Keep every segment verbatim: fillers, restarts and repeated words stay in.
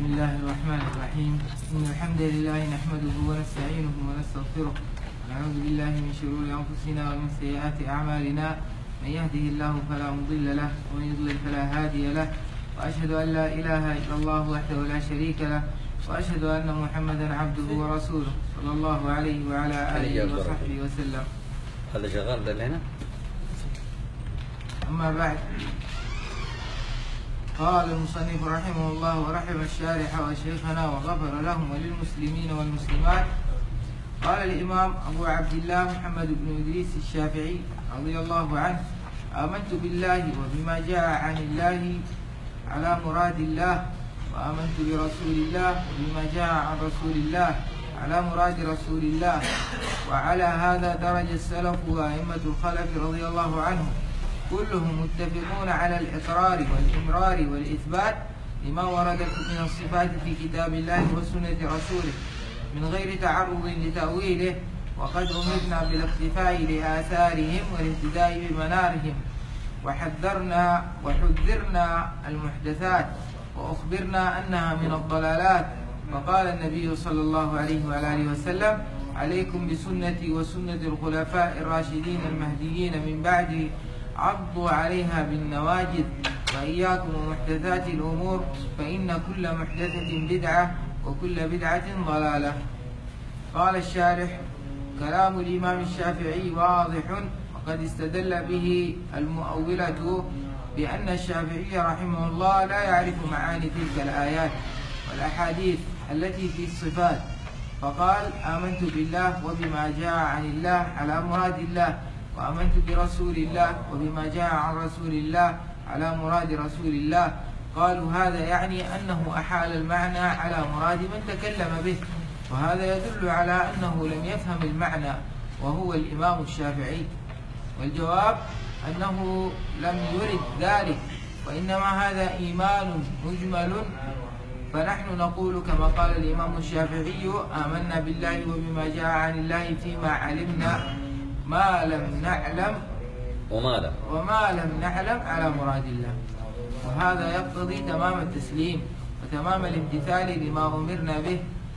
بسم الله الرحمن الرحيم. إن الحمد لله نحمده ونستعينه ونستغفره ونعوذ بالله من شرور أنفسنا ومن سيئات أعمالنا. من يهده الله فلا مضل له ومن يضلل فلا هادي له، وأشهد أن لا إله إلا الله وحده لا شريك له، وأشهد أن محمدا عبده ورسوله صلى الله عليه وعلى آله وصحبه وسلم. هذا شغال لنا. أما بعد، قال المصنف رحمه الله ورحم الشارح وشيخنا وغفر لهم وللمسلمين والمسلمات. قال الإمام أبو عبد الله محمد بن إدريس الشافعي رضي الله عنه: آمنت بالله وبما جاء عن الله على مراد الله، وآمنت برسول الله وبما جاء عن رسول الله على مراد رسول الله. وعلى هذا درج السلف وأئمة الخلف رضي الله عنهم كلهم متفقون على الإقرار والإمرار والإثبات لما ورد من الصفات في كتاب الله وسنة رسوله من غير تعرض لتأويله، وقد أمرنا بالاقتفاء لآثارهم والاهتداء بمنارهم، وحذرنا وحذرنا المحدثات وأخبرنا أنها من الضلالات. فقال النبي صلى الله عليه وآله وسلم: عليكم بسنتي وسنة الخلفاء الراشدين المهديين من بعدي، عضوا عليها بالنواجذ، وإياكم ومحدثات الأمور، فإن كل محدثة بدعة وكل بدعة ضلالة. قال الشارح: كلام الإمام الشافعي واضح، وقد استدل به المؤولة بأن الشافعي رحمه الله لا يعرف معاني تلك الآيات والأحاديث التي في الصفات، فقال: آمنت بالله وبما جاء عن الله على مراد الله، وآمنت برسول الله وبما جاء عن رسول الله على مراد رسول الله. قالوا: هذا يعني أنه أحال المعنى على مراد من تكلم به، وهذا يدل على أنه لم يفهم المعنى وهو الإمام الشافعي. والجواب أنه لم يرد ذلك، وإنما هذا إيمان مجمل. فنحن نقول كما قال الإمام الشافعي: آمنا بالله وبما جاء عن الله فيما علمنا ما لم نعلم وما لم وما لم نعلم على مراد الله. وهذا يقتضي تمام التسليم وتمام الامتثال لما أمرنا به.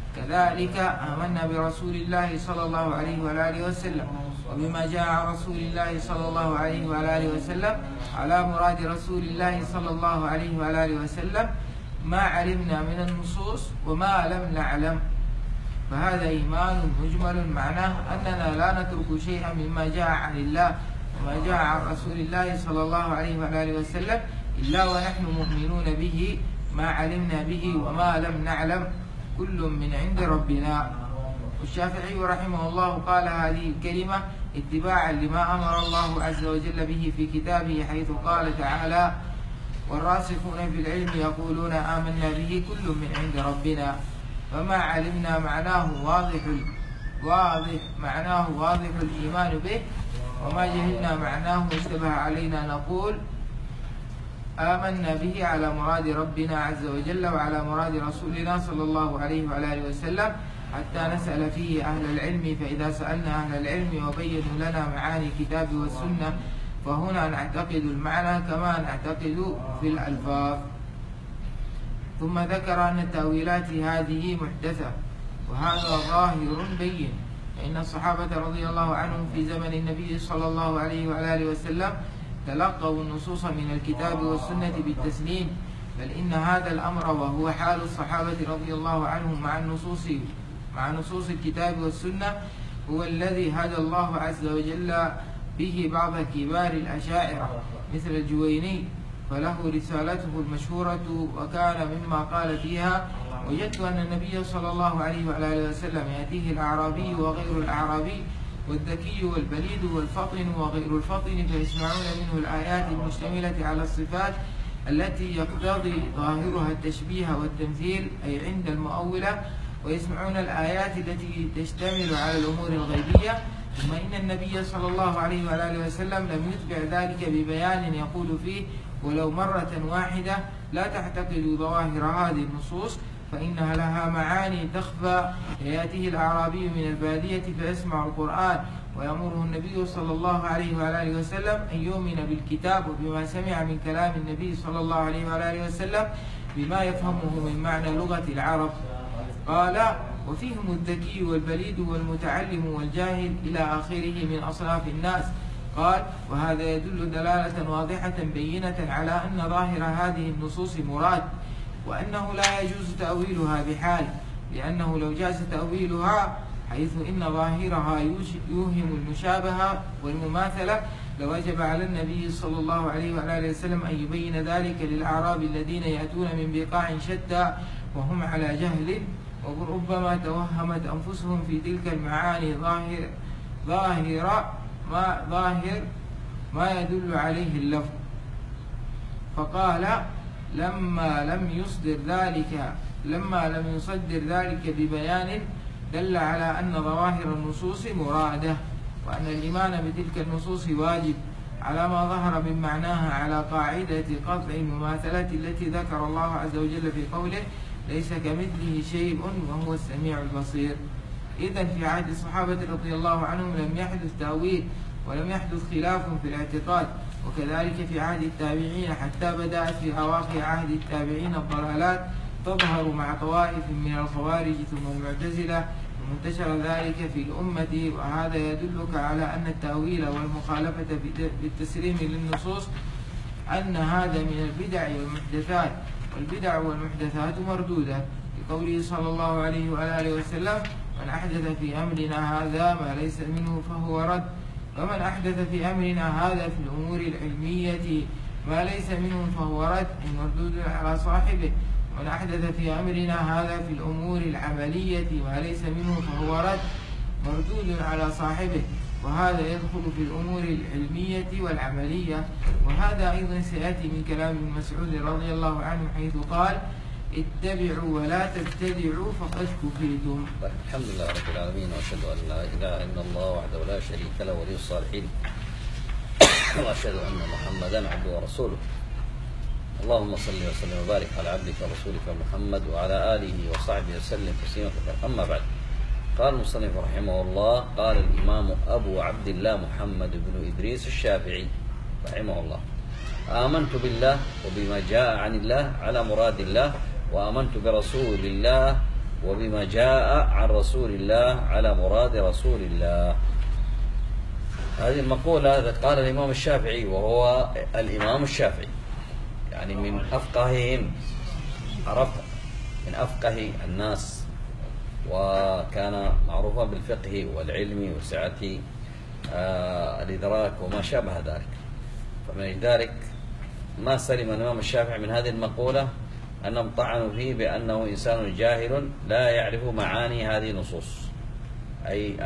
كذلك آمنا برسول الله صلى الله عليه وآله وسلم وبما جاء عن رسول الله صلى الله عليه وآله وسلم على مراد رسول الله صلى الله عليه وآله وسلم ما علمنا من النصوص وما لم نعلم. فهذا إيمان مجمل، معناه أننا لا نترك شيئا مما جاء عن الله وما جاء عن رسول الله صلى الله عليه وآله وسلم إلا ونحن مؤمنون به، ما علمنا به وما لم نعلم، كل من عند ربنا. والشافعي رحمه الله قال هذه الكلمة اتباعا لما أمر الله عز وجل به في كتابه، حيث قال تعالى: والراسخون في العلم يقولون آمنا به كل من عند ربنا. فما علمنا معناه واضح واضح معناه واضح الإيمان به، وما جهلنا معناه واشتبه علينا نقول آمنا به على مراد ربنا عز وجل وعلى مراد رسولنا صلى الله عليه وآله وسلم، حتى نسأل فيه أهل العلم. فإذا سألنا أهل العلم وبينوا لنا معاني الكتاب والسنة، فهنا نعتقد المعنى كما نعتقد في الألفاظ. ثم ذكر أن التأويلات هذه محدثة، وهذا ظاهر بين، فإن الصحابة رضي الله عنهم في زمن النبي صلى الله عليه وآله وسلم تلقوا النصوص من الكتاب والسنة بالتسليم، بل إن هذا الأمر وهو حال الصحابة رضي الله عنهم مع النصوص مع نصوص الكتاب والسنة هو الذي هدى الله عز وجل به بعض كبار الأشاعرة مثل الجويني، فله رسالته المشهورة، وكان مما قال فيها: وجدت أن النبي صلى الله عليه وآله وسلم يأتيه الأعرابي وغير الأعرابي والذكي والبليد والفطن وغير الفطن، فيسمعون منه الآيات المشتملة على الصفات التي يقتضي ظاهرها التشبيه والتمثيل، أي عند المؤولة، ويسمعون الآيات التي تشتمل على الأمور الغيبية. ثم إن النبي صلى الله عليه وآله وسلم لم يتبع ذلك ببيان يقول فيه ولو مرة واحدة: لا تعتقدوا ظواهر هذه النصوص فإنها لها معاني تخفى. يأتيه الأعرابي من البادية فيسمع القرآن، ويأمره النبي صلى الله عليه وآله وسلم أن يؤمن بالكتاب وبما سمع من كلام النبي صلى الله عليه وآله وسلم، بما يفهمه من معنى لغة العرب. قال: وفيهم الذكي والبليد والمتعلم والجاهل إلى آخره من أصناف الناس. قال: وهذا يدل دلالة واضحة بينة على أن ظاهر هذه النصوص مراد، وأنه لا يجوز تأويلها بحال، لأنه لو جاز تأويلها حيث إن ظاهرها يوهم المشابهة والمماثلة لوجب على النبي صلى الله عليه وآله وسلم أن يبين ذلك للأعراب الذين يأتون من بقاع شتى وهم على جهل، وربما توهمت أنفسهم في تلك المعاني ظاهر ظاهر ما ظاهر ما يدل عليه اللفظ. فقال: لما لم يصدر ذلك لما لم يصدر ذلك ببيان دل على أن ظواهر النصوص مرادة، وأن الإيمان بتلك النصوص واجب على ما ظهر من معناها على قاعدة قطع المماثلة التي ذكر الله عز وجل في قوله: ليس كمثله شيء وهو السميع البصير. إذن في عهد الصحابة رضي الله عنهم لم يحدث تأويل ولم يحدث خلاف في الاعتقاد، وكذلك في عهد التابعين، حتى بدأت في أواخر عهد التابعين الضلالات تظهر مع طوائف من الخوارج ثم المعتزلة، وانتشر ذلك في الأمة. وهذا يدلك على أن التأويل والمخالفة بالتسليم للنصوص أن هذا من البدع والمحدثات، والبدع والمحدثات مردودة، لقوله صلى الله عليه وآله وسلم: من أحدث في أمرنا هذا ما ليس منه فهو رد. ومن أحدث في أمرنا هذا في الأمور العلمية ما ليس منه فهو رد، مردود على صاحبه. ومن أحدث في أمرنا هذا في الأمور العملية ما ليس منه فهو رد، مردود على صاحبه. وهذا يدخل في الأمور العلمية والعملية. وهذا أيضا سيأتي من كلام ابن مسعود رضي الله عنه حيث قال: اتبعوا ولا تبتدعوا فقد كفرتم. الحمد لله رب العالمين، وأشهد أن لا إله إلا الله وحده لا شريك له ولي الصالحين، وأشهد أن محمدا عبده ورسوله. اللهم صل وسلم وبارك على عبدك ورسولك محمد وعلى آله وصحبه وسلم تسليما كثيرا. أما بعد، قال المصنف رحمه الله: قال الإمام أبو عبد الله محمد بن إدريس الشافعي رحمه الله: آمنت بالله وبما جاء عن الله على مراد الله، وآمنت برسول الله وبما جاء عن رسول الله على مراد رسول الله. هذه المقولة قال الإمام الشافعي، وهو الإمام الشافعي يعني من أفقههم، عرفت، من أفقه الناس، وكان معروفا بالفقه والعلم وسعة آه الإدراك وما شابه ذلك. فمن ذلك ما سلم الإمام الشافعي من هذه المقولة أنهم طعنوا فيه بأنه إنسان جاهل لا يعرف معاني هذه النصوص، أي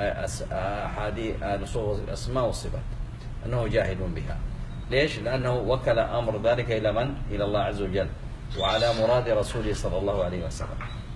هذه نصوص الأسماء والصفات، أنه جاهل بها. ليش؟ لأنه وكل أمر ذلك إلى من؟ إلى الله عز وجل وعلى مراد رسوله صلى الله عليه وسلم.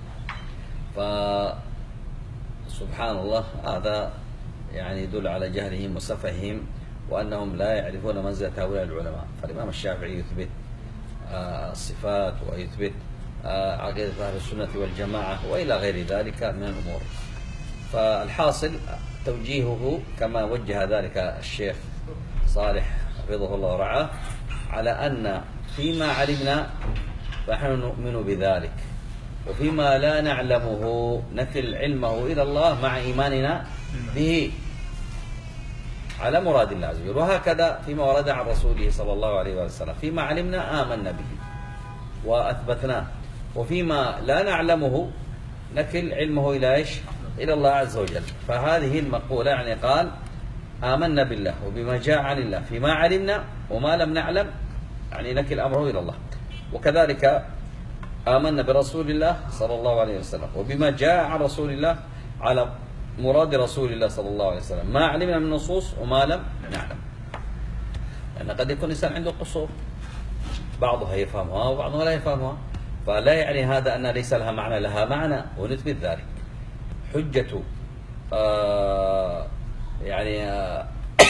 فسبحان الله، هذا يعني يدل على جهلهم وسفههم، وأنهم لا يعرفون منزلة هؤلاء العلماء. فالإمام الشافعي يثبت الصفات ويثبت عقيدة أهل السنة والجماعة وإلى غير ذلك من الأمور. فالحاصل توجيهه كما وجه ذلك الشيخ صالح حفظه الله ورعاه، على أن فيما علمنا فنحن نؤمن بذلك، وفيما لا نعلمه نكل علمه إلى الله مع إيماننا به على مراد الله عز وجل. وهكذا فيما ورد عن رسوله صلى الله عليه وسلم، فيما علمنا آمنا به وأثبتناه، وفيما لا نعلمه نكل علمه إلى إيش؟ إلى الله عز وجل. فهذه المقولة يعني قال: آمنا بالله وبما جاء عن الله فيما علمنا، وما لم نعلم يعني نكل أمره إلى الله. وكذلك آمنا برسول الله صلى الله عليه وسلم وبما جاء عن رسول الله على مراد رسول الله صلى الله عليه وسلم، ما علمنا من نصوص وما لم نعلم. لأن يعني قد يكون الإنسان عنده قصور، بعضها يفهمها وبعضها لا يفهمها، فلا يعني هذا أن ليس لها معنى، لها معنى، ونثبت ذلك. حجة آه يعني آه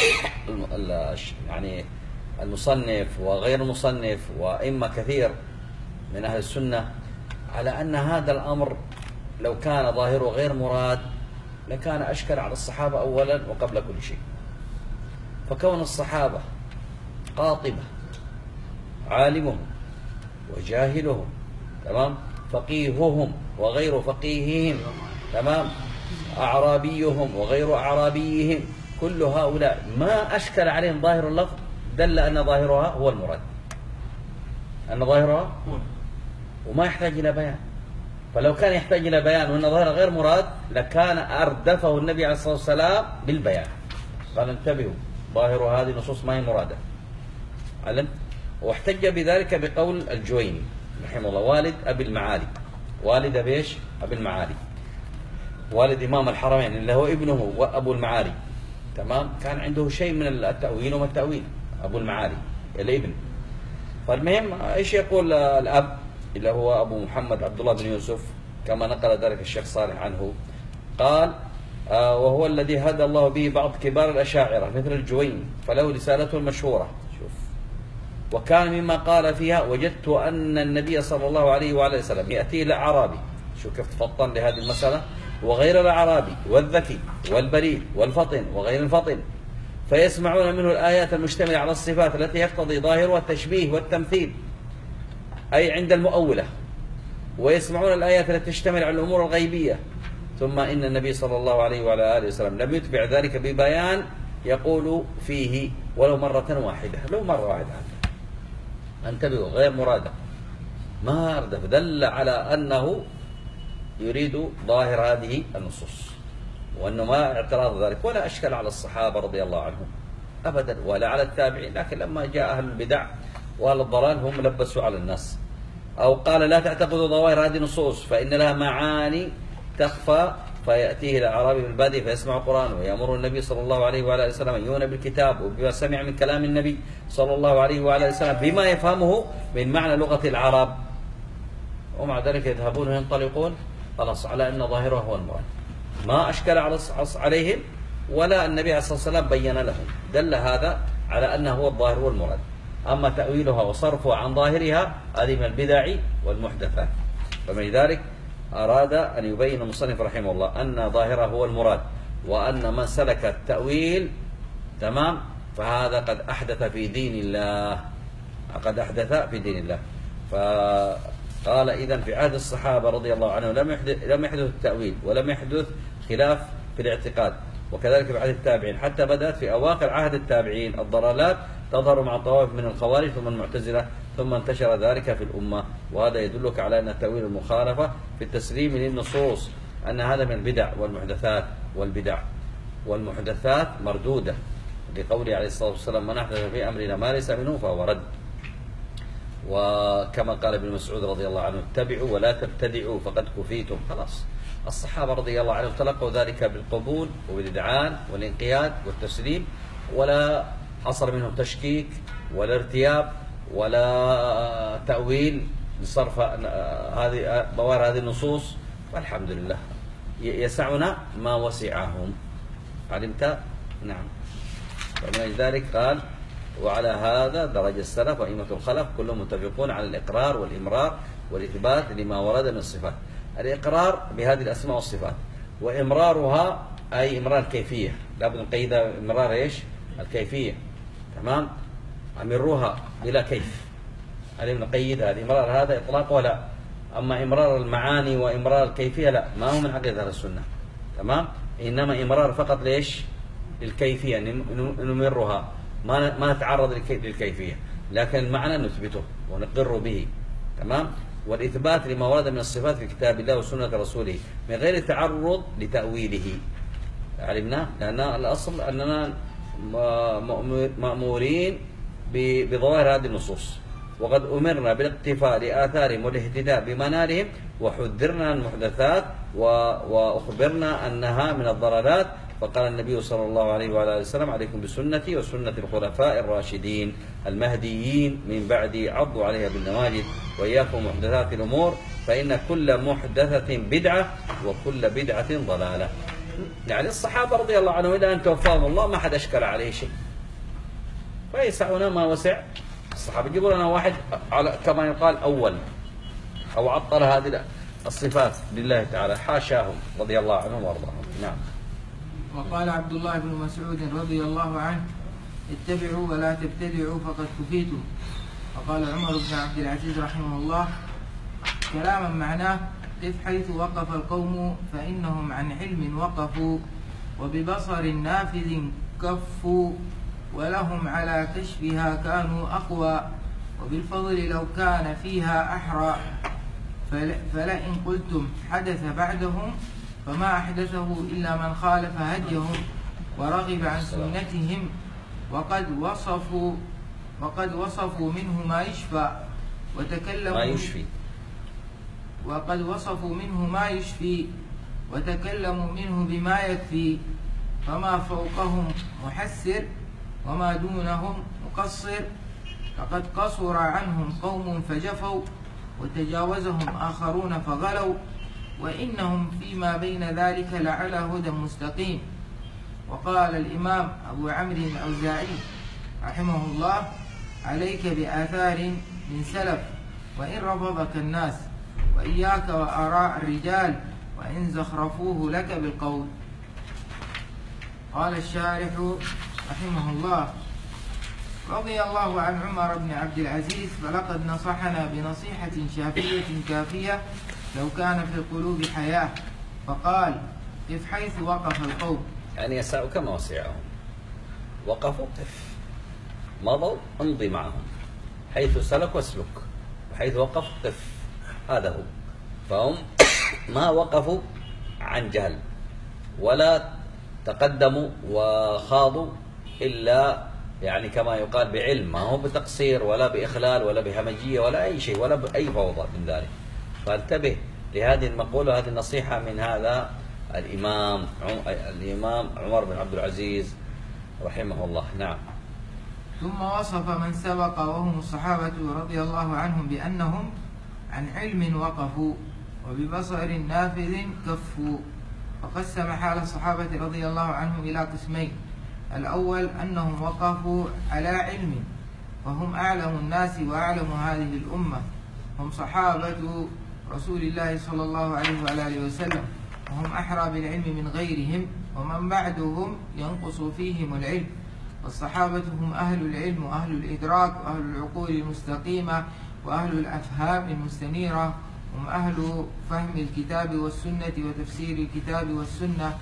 يعني المصنف وغير المصنف وإما كثير من أهل السنة على أن هذا الأمر لو كان ظاهره غير مراد لكان أشكل على الصحابة أولا وقبل كل شيء. فكون الصحابة قاطبة عالمهم وجاهلهم تمام، فقيههم وغير فقيههم، تمام، أعرابيهم وغير أعرابيهم، كل هؤلاء ما أشكل عليهم ظاهر اللفظ دل أن ظاهرها هو المراد، أن ظاهرها وما يحتاج إلى بيان. فلو كان يحتاج إلى بيان وأن ظاهرها غير مراد لكان أردفه النبي عليه الصلاة والسلام بالبيان، قال انتبهوا ظاهر هذه النصوص ما هي مرادة. علم؟ واحتج بذلك بقول الجويني رحمه الله والد أبي المعالي، والد بيش أبي المعالي، والد إمام الحرمين اللي هو ابنه وأبو المعالي، تمام، كان عنده شيء من التأويل وما التأويل أبو المعالي الابن. فالمهم ايش يقول الأب اللي هو أبو محمد عبد الله بن يوسف كما نقل ذلك الشيخ صالح عنه، قال آه وهو الذي هدى الله به بعض كبار الأشاعرة مثل الجويني فله رسالته المشهورة. شوف، وكان مما قال فيها وجدت أن النبي صلى الله عليه وعلى وسلم يأتي الأعرابي، شوف كيف تفطن لهذه المسألة، وغير الأعرابي والذكي والبليد والفطن وغير الفطن، فيسمعون منه الآيات المشتملة على الصفات التي يقتضي ظاهرها التشبيه والتمثيل أي عند المؤولة، ويسمعون الآيات التي تشتمل على الأمور الغيبية. ثم إن النبي صلى الله عليه وعلى آله وسلم لم يتبع ذلك ببيان يقول فيه ولو مرة واحدة، لو مرة واحدة، انتبهوا، غير مرادة، ما أردف، دل على أنه يريد ظاهر هذه النصوص، وأنه ما اعتراض ذلك ولا أشكل على الصحابة رضي الله عنهم أبدا ولا على التابعين. لكن لما جاء أهل البدع وأهل الضلال هم لبسوا على الناس، أو قال لا تعتقدوا ظواهر هذه النصوص فإن لها معاني تخفى، فيأتيه الأعرابي بالبادية فيسمع القرآن ويأمر النبي صلى الله عليه وعلى آله وسلم أن يؤمن بالكتاب وبما سمع من كلام النبي صلى الله عليه وعلى آله وسلم بما يفهمه من معنى لغة العرب، ومع ذلك يذهبون وينطلقون خلاص على أن ظاهره هو المراد، ما أشكل عليهم ولا النبي عليه الصلاة والسلام بين لهم، دل هذا على أنه هو الظاهر والمراد. أما تأويلها وصرفها عن ظاهرها هذه من البدع والمحدثات. فمن ذلك أراد أن يبين المصنف رحمه الله أن ظاهره هو المراد، وأن من سلك التأويل تمام فهذا قد أحدث في دين الله، قد أحدث في دين الله. فقال إذن في عهد الصحابة رضي الله عنهم لم يحدث لم يحدث التأويل ولم يحدث خلاف في الاعتقاد، وكذلك في عهد التابعين، حتى بدأت في أواخر عهد التابعين الضلالات تظهر مع طوائف من الخوارج ثم المعتزلة، ثم انتشر ذلك في الأمة. وهذا يدلك على أن التأويل المخالفة في التسليم للنصوص، أن هذا من البدع والمحدثات، والبدع والمحدثات مردودة لقوله عليه الصلاة والسلام من أحدث في أمرنا ما ليس منه فهو رد. وكما قال ابن مسعود رضي الله عنه اتبعوا ولا تبتدعوا فقد كفيتم. خلاص الصحابة رضي الله عنهم تلقوا ذلك بالقبول وبالإذعان والانقياد والتسليم، ولا حصل منهم تشكيك ولا ارتياب ولا تأويل لصرف هذه ظواهر هذه النصوص. والحمد لله يسعنا ما وسعهم. علمت؟ نعم. ومن ذلك قال وعلى هذا درج السلف وأئمة الخلف كلهم متفقون على الإقرار والإمرار والإثبات لما ورد من الصفات. الإقرار بهذه الأسماء والصفات، وإمرارها أي إمرار الكيفية، لابد نقيد إمرار إيش؟ الكيفية، تمام؟ أمروها بلا كيف، علينا نقيدها. الإمرار هذا إطلاق ولا، أما إمرار المعاني وإمرار الكيفية لا، ما هو من عقيدة أهل السنة، تمام؟ إنما إمرار فقط ليش؟ للكيفية، نمرها، ما ما نتعرض للكيفية، لكن المعنى نثبته ونقر به، تمام؟ والإثبات لما ورد من الصفات في كتاب الله وسنة رسوله من غير تعرض لتأويله. علمنا لأن الأصل أننا مأمورين بظواهر هذه النصوص، وقد أمرنا بالاقتفاء لآثارهم والاهتداء بمنارهم، وحذرنا المحدثات وأخبرنا أنها من الضلالات. فقال النبي صلى الله عليه وعلى آله وسلم عليكم بسنتي وسنة الخلفاء الراشدين المهديين من بعدي عضوا عليها بالنواجذ وإياكم محدثات الأمور فإن كل محدثة بدعة وكل بدعة ضلالة. يعني الصحابة رضي الله عنهم إلى أن توفاهم الله ما حد أشكل عليه شيء، فيسعنا ما وسع الصحابة. يجيبوا لنا واحد على كما يقال أول أو عطل هذه الصفات لله تعالى، حاشاهم رضي الله عنهم وارضاهم. نعم. وقال عبد الله بن مسعود رضي الله عنه اتبعوا ولا تبتدعوا فقد كفيتم. وقال عمر بن عبد العزيز رحمه الله كلاما معناه قف حيث وقف القوم فإنهم عن علم وقفوا، وببصر نافذ كفوا، ولهم على كشفها كانوا أقوى، وبالفضل لو كان فيها أحرى. فلئن قلتم حدث بعدهم فما أحدثه إلا من خالف هديهم ورغب عن سنتهم، وقد وصفوا وقد وصفوا منه ما يشفى وتكلموا ما يشفي وقد وصفوا منه ما يشفي وتكلموا منه بما يكفي، فما فوقهم محسر وما دونهم مقصر. فقد قصر عنهم قوم فجفوا وتجاوزهم آخرون فغلوا، وإنهم فيما بين ذلك لعلى هدى مستقيم. وقال الإمام أبو عمرو الأوزاعي رحمه الله: عليك بآثار من سلف وإن رفضك الناس، وإياك وآراء الرجال وإن زخرفوه لك بالقول. قال الشارح رحمه الله: رضي الله عن عمر بن عبد العزيز، فلقد نصحنا بنصيحة شافية كافية لو كان في القلوب حياة، فقال: قف حيث وقف القوم. يعني يسعوا كما وسعهم، وقفوا قف، مضوا امضي معهم، حيث سلك واسلك، وحيث وقف قف، هذا هو. فهم ما وقفوا عن جهل ولا تقدموا وخاضوا إلا يعني كما يقال بعلم، ما هو بتقصير ولا بإخلال ولا بهمجية ولا أي شيء ولا بأي فوضى من ذلك. فانتبه لهذه المقولة وهذه النصيحة من هذا الإمام الإمام عمر بن عبد العزيز رحمه الله. نعم. ثم وصف من سبق وهم الصحابة رضي الله عنهم بأنهم عن علم وقفوا وببصر نافذ كفوا، وقسم حال الصحابة رضي الله عنهم إلى قسمين: الأول أنهم وقفوا على علم، وهم أعلم الناس وأعلم هذه الأمة، هم صحابة رسول الله صلى الله عليه وآله وسلم، وهم أحرى بالعلم من غيرهم، ومن بعدهم ينقص فيهم العلم. والصحابة هم أهل العلم وأهل الإدراك وأهل العقول المستقيمة وأهل الأفهام المستنيرة، هم أهل فهم الكتاب والسنة وتفسير الكتاب والسنة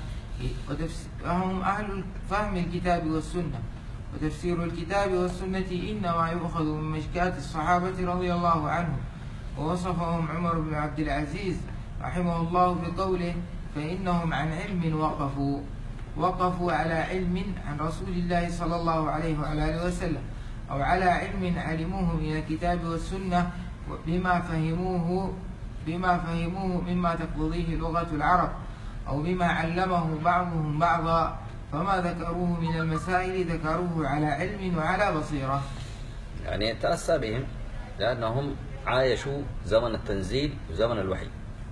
هم أهل فهم الكتاب والسنة وتفسير الكتاب والسنة إنما يؤخذ من مشكات الصحابة رضي الله عنهم. ووصفهم عمر بن عبد العزيز رحمه الله بقوله: فإنهم عن علم وقفوا وقفوا على علم عن رسول الله صلى الله عليه وآله وسلم، أو على علم علموه من الكتاب والسنة بما فهموه بما فهموه مما تقتضيه لغة العرب، أو بما علمه بعضهم بعضا، فما ذكروه من المسائل ذكروه على علم وعلى بصيرة. يعني تأسى بهم لأنهم عايشوا زمن التنزيل وزمن الوحي،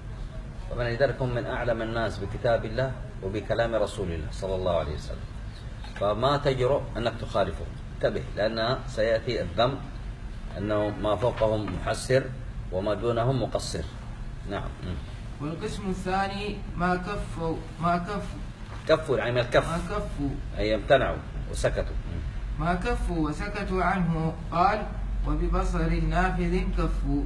ومن لذلك هم من أعلم الناس بكتاب الله وبكلام رسول الله صلى الله عليه وسلم، فما تجرؤ أنك تخالفهم. انتبه، لأن سيأتي الذم أنه ما فوقهم محسر وما دونهم مقصر. نعم. والقسم الثاني ما كفوا ما كفوا كفوا يعني من الكف، ما كفوا أي امتنعوا وسكتوا. ما كفوا وسكتوا عنه. قال: وببصر نافذ كفوا،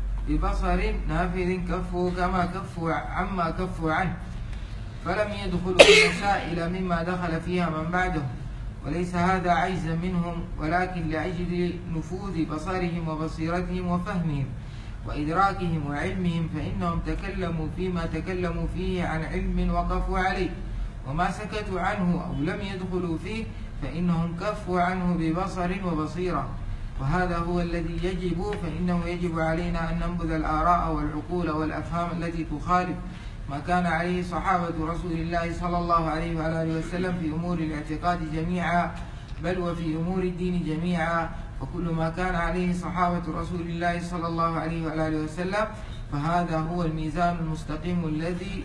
ببصر نافذ كفوا كما كفوا عما كفوا عنه، فلم يدخلوا في مسائل مما دخل فيها من بعدهم، وليس هذا عجزا منهم، ولكن لأجل نفوذ بصرهم وبصيرتهم وفهمهم وإدراكهم وعلمهم، فإنهم تكلموا فيما تكلموا فيه عن علم وقفوا عليه، وما سكتوا عنه أو لم يدخلوا فيه فإنهم كفوا عنه ببصر وبصيرة. وهذا هو الذي يجب فإنه يجب علينا أن ننبذ الآراء والعقول والأفهام التي تخالف ما كان عليه صحابة رسول الله صلى الله عليه وآله وسلم في أمور الاعتقاد جميعا، بل وفي أمور الدين جميعا. وكل ما كان عليه صحابة رسول الله صلى الله عليه وآله وسلم فهذا هو الميزان المستقيم الذي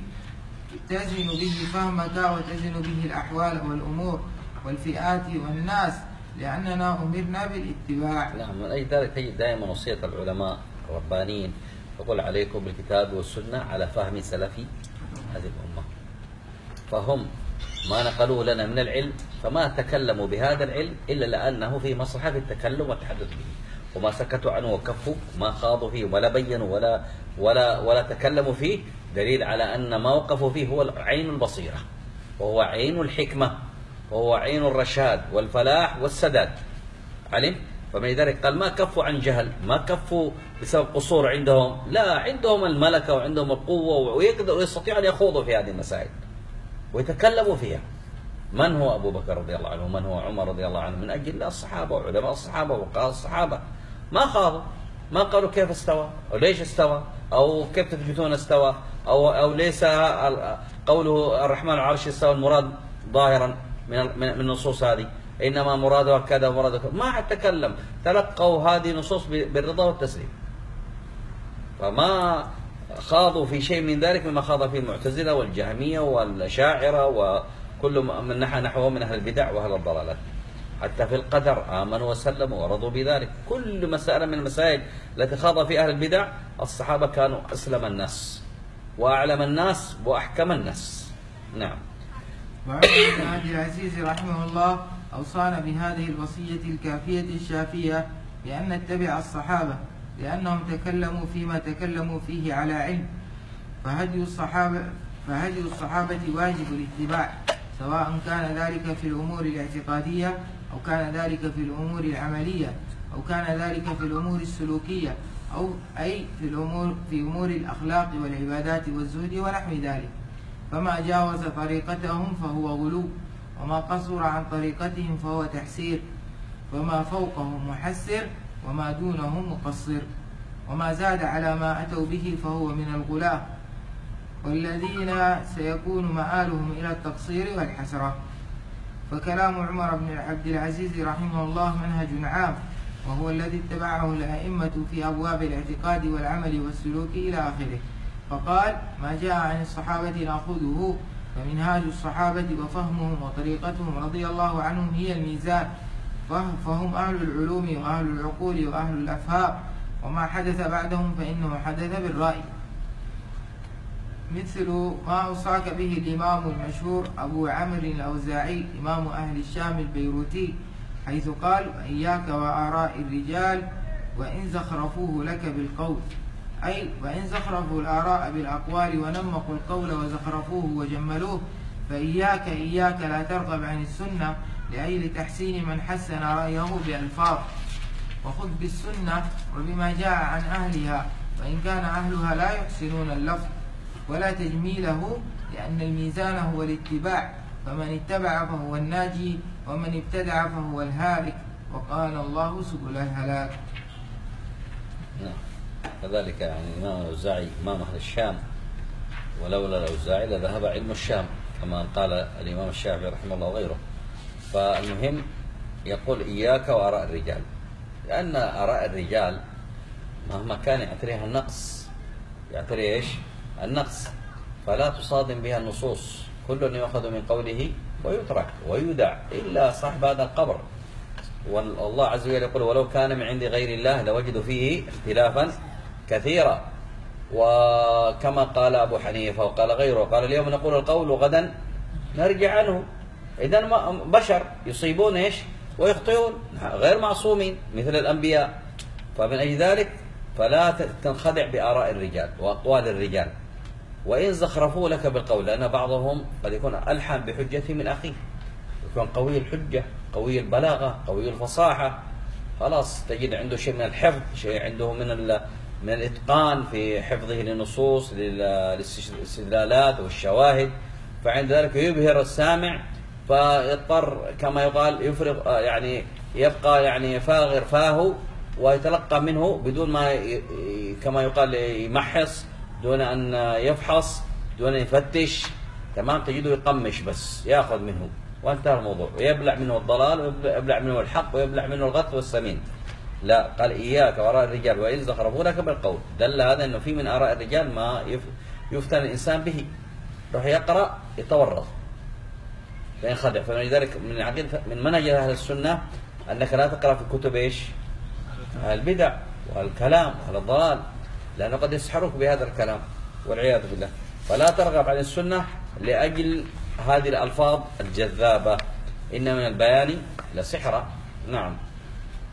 تزن به فهمك وتزن به الأحوال والأمور والفئات والناس، لأننا أمرنا بالاتباع. نعم، من أجل ذلك تجد دائما وصية العلماء الربانيين يقول: عليكم بالكتاب والسنة على فهم سلف هذه الأمة. فهم ما نقلوه لنا من العلم، فما تكلموا بهذا العلم إلا لأنه في مصلحة التكلم والتحدث به، وما سكتوا عنه وكفوا ما خاضوا فيه ولا بينوا ولا ولا ولا تكلموا فيه، دليل على أن ما وقفوا فيه هو عين البصيرة، وهو عين الحكمة، وهو عين الرشاد والفلاح والسداد. علم؟ فمن ذلك قال ما كفوا عن جهل، ما كفوا بسبب قصور عندهم، لا، عندهم الملكة وعندهم القوة ويقدروا يستطيعوا أن يخوضوا في هذه المسائل ويتكلموا فيها. من هو أبو بكر رضي الله عنه ومن هو عمر رضي الله عنه من أجل الصحابة وعلماء الصحابة وقال الصحابة ما خاضوا، ما قالوا كيف استوى أو ليش استوى أو كيف تثبتون استوى أو أو ليس قوله الرحمن على العرش استوى المراد ظاهرا من من النصوص هذه، إنما مرادها كذا ومرادها كذا، ما حد تكلم، تلقوا هذه النصوص بالرضا والتسليم. فما خاضوا في شيء من ذلك مما خاض فيه المعتزلة والجهمية والأشاعرة وكل من نحى نحوه من أهل البدع وأهل الضلالات. حتى في القدر آمنوا وسلموا ورضوا بذلك. كل مسألة من المسائل التي خاض فيها أهل البدع الصحابة كانوا أسلم الناس وأعلم الناس وأحكم الناس. نعم. وعمر بن عبد العزيز رحمه الله أوصانا بهذه الوصية الكافية الشافية بأن نتبع الصحابة لأنهم تكلموا فيما تكلموا فيه على علم، فهدي الصحابة فهدي الصحابة واجب الاتباع، سواء كان ذلك في الأمور الاعتقادية أو كان ذلك في الأمور العملية أو كان ذلك في الأمور السلوكية أو أي في الأمور في أمور الأخلاق والعبادات والزهد ونحو ذلك. فما جاوز طريقتهم فهو غلو، وما قصر عن طريقتهم فهو تحسير، فما فوقهم محسر وما دونهم مقصر، وما زاد على ما أتوا به فهو من الغلاة، والذين سيكون مآلهم إلى التقصير والحسرة. فكلام عمر بن عبد العزيز رحمه الله منهج عام، وهو الذي اتبعه الأئمة في أبواب الاعتقاد والعمل والسلوك إلى آخره. فقال ما جاء عن الصحابة نأخذه، فمنهاج الصحابة وفهمهم وطريقتهم رضي الله عنهم هي الميزان، فهم أهل العلوم وأهل العقول وأهل الأفهام، وما حدث بعدهم فإنه حدث بالرأي. مثل ما أوصاك به الإمام المشهور أبو عمرو الأوزاعي إمام أهل الشام البيروتي، حيث قال إياك وآراء الرجال وإن زخرفوه لك بالقول، أي وإن زخرفوا الآراء بالأقوال ونمقوا القول وزخرفوه وجملوه، فإياك إياك لا ترغب عن السنة لأجل تحسين من حسن رأيه بألفاظ، وخذ بالسنة وبما جاء عن أهلها، وإن كان أهلها لا يحسنون اللفظ ولا تجميله، لأن الميزان هو الاتباع، فمن اتبع فهو الناجي ومن ابتدع فهو الهالك، وقال الله سبل الهلاك. نعم. كذلك يعني الإمام الأوزاعي إمام أهل الشام، ولولا الأوزاعي لذهب علم الشام كما قال الإمام الشافعي رحمه الله وغيره. فالمهم يقول إياك وآراء الرجال، لأن آراء الرجال مهما كان يعتريها النقص، يعتري إيش؟ النقص، فلا تصادم بها النصوص، كل يؤخذ من قوله ويترك ويدع إلا صاحب هذا القبر. والله عز وجل يقول ولو كان من عند غير الله لوجدوا فيه اختلافا كثيرا، وكما قال أبو حنيفة وقال غيره، قال اليوم نقول القول وغدا نرجع عنه. إذن بشر يصيبون إيش ويخطئون، غير معصومين مثل الأنبياء. فمن أجل ذلك فلا تنخدع بآراء الرجال وأقوال الرجال، وإن زخرفوا لك بالقول، لأن بعضهم قد يكون ألحن بحجته من أخيه، يكون قوي الحجة قوي البلاغة قوي الفصاحة، خلاص تجد عنده شيء من الحفظ، شيء عنده من من الإتقان في حفظه للنصوص للاستدلالات والشواهد، فعند ذلك يبهر السامع، فيضطر كما يقال يفرغ يعني يبقى يعني فاغر فاه ويتلقى منه بدون ما كما يقال يمحص، دون أن يفحص، دون أن يفتش، تمام، تجده يقمش بس يأخذ منه وانتهى الموضوع، ويبلع منه الضلال ويبلع منه الحق ويبلع منه الغث والسمين. لا، قال إياك وآراء الرجال وإن زخرفوا لك بالقول، دل هذا أنه في من آراء الرجال ما يفتن الإنسان به، روح يقرأ يتورط فينخدع. فلذلك من عقيدة من منهج أهل السنة أنك لا تقرأ في كتب إيش؟ البدع والكلام على الضلال، لأنه قد يسحرك بهذا الكلام والعياذ بالله. فلا ترغب عن السنة لأجل هذه الألفاظ الجذابة، إن من البيان لسحرا. نعم.